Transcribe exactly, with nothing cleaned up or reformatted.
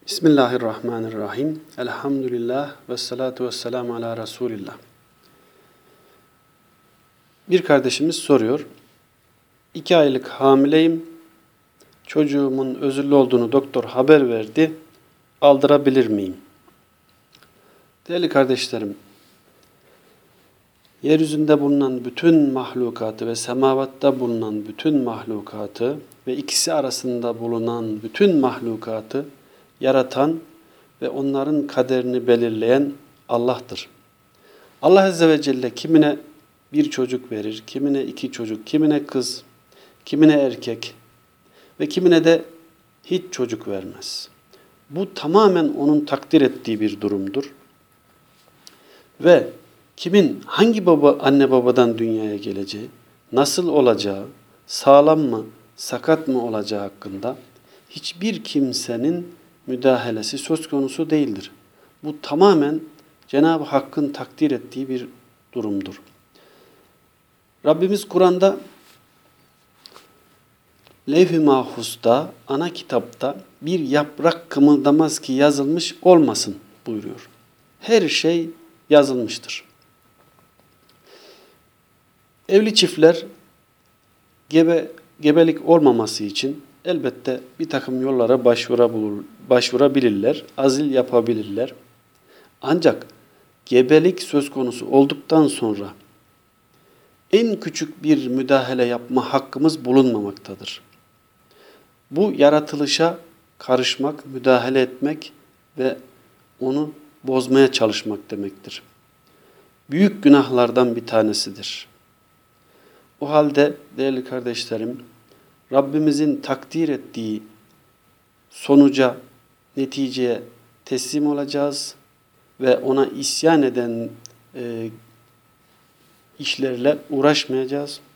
Bismillahirrahmanirrahim. Elhamdülillah ve salatu ve selamu ala Resulillah. Bir kardeşimiz soruyor. İki aylık hamileyim. Çocuğumun özürlü olduğunu doktor haber verdi. Aldırabilir miyim? Değerli kardeşlerim, yeryüzünde bulunan bütün mahlukatı ve semavatta bulunan bütün mahlukatı ve ikisi arasında bulunan bütün mahlukatı yaratan ve onların kaderini belirleyen Allah'tır. Allah Azze ve Celle kimine bir çocuk verir, kimine iki çocuk, kimine kız, kimine erkek ve kimine de hiç çocuk vermez. Bu tamamen onun takdir ettiği bir durumdur. Ve kimin hangi baba anne babadan dünyaya geleceği, nasıl olacağı, sağlam mı, sakat mı olacağı hakkında hiçbir kimsenin müdahalesi söz konusu değildir. Bu tamamen Cenab-ı Hakk'ın takdir ettiği bir durumdur. Rabbimiz Kur'an'da Levh-i Mahfuz'da, ana kitapta bir yaprak kımıldamaz ki yazılmış olmasın buyuruyor. Her şey yazılmıştır. Evli çiftler gebe, gebelik olmaması için elbette bir takım yollara başvurabilirler, azil yapabilirler. Ancak gebelik söz konusu olduktan sonra en küçük bir müdahale yapma hakkımız bulunmamaktadır. Bu yaratılışa karışmak, müdahale etmek ve onu bozmaya çalışmak demektir. Büyük günahlardan bir tanesidir. O halde değerli kardeşlerim, Rabbimizin takdir ettiği sonuca, neticeye teslim olacağız ve ona isyan eden e, işlerle uğraşmayacağız.